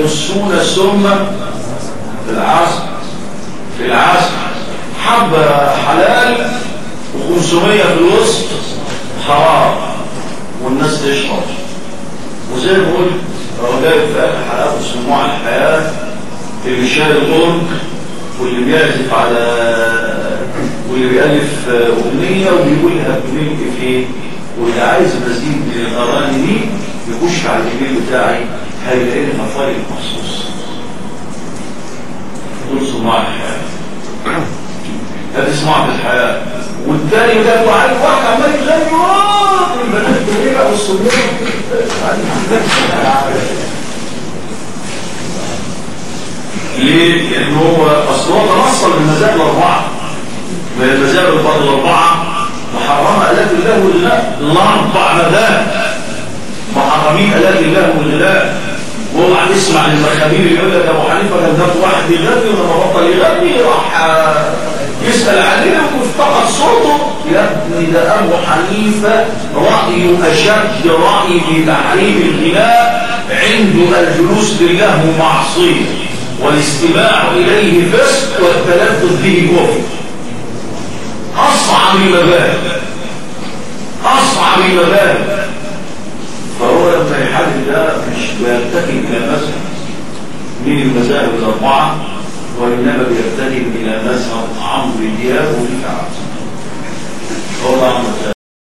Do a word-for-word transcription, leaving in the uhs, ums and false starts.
يمسون السم في العسل في العسل حبة حلال وخمسمية في الوسط حرام والناس تشرب. وزي ما قلت هو جايب في اخر حلقات سموع الحياه اللي شايل الغرب واللي بيعزف على واللي بيألف اغنيه وبيقولها بملك فيه، واللي عايز مزيد من الاغاني دي يخش على الايميل بتاعي هيلاقي لي مفايل مخصوص دول صناع الحياه. هذه صناعه الحياه. والتاني ده وعارف واحد عمال يغني واه البنات كلها والصبيان ليه؟ لأن هو أصل هو تنصل بالمذاهب الأربعة، من المذاهب الأربعة محرمة آلات الله والغناء، الأربع مذاهب محرمين آلات الله والغناء. وهو عم يسمع المخابير يقول لك أبو حنيفة كان ده واحد بيغني ولما بطل يغني راح يسأل عليه وافتقد صوته. يا ابني ده أبو حنيفة رأيه أشد رأي في تحريم الغناء عنده الجلوس لله معصية والاستماع إليه فسق والتلذذ به كفر. أصعب المذاهب أصعب المذاهب. فهو لما يحدد ده مش بيرتكب إلى مذهب من المذاهب الأربعة، وإنما بيرتكب إلى مذهب عمرو دياب والكعب.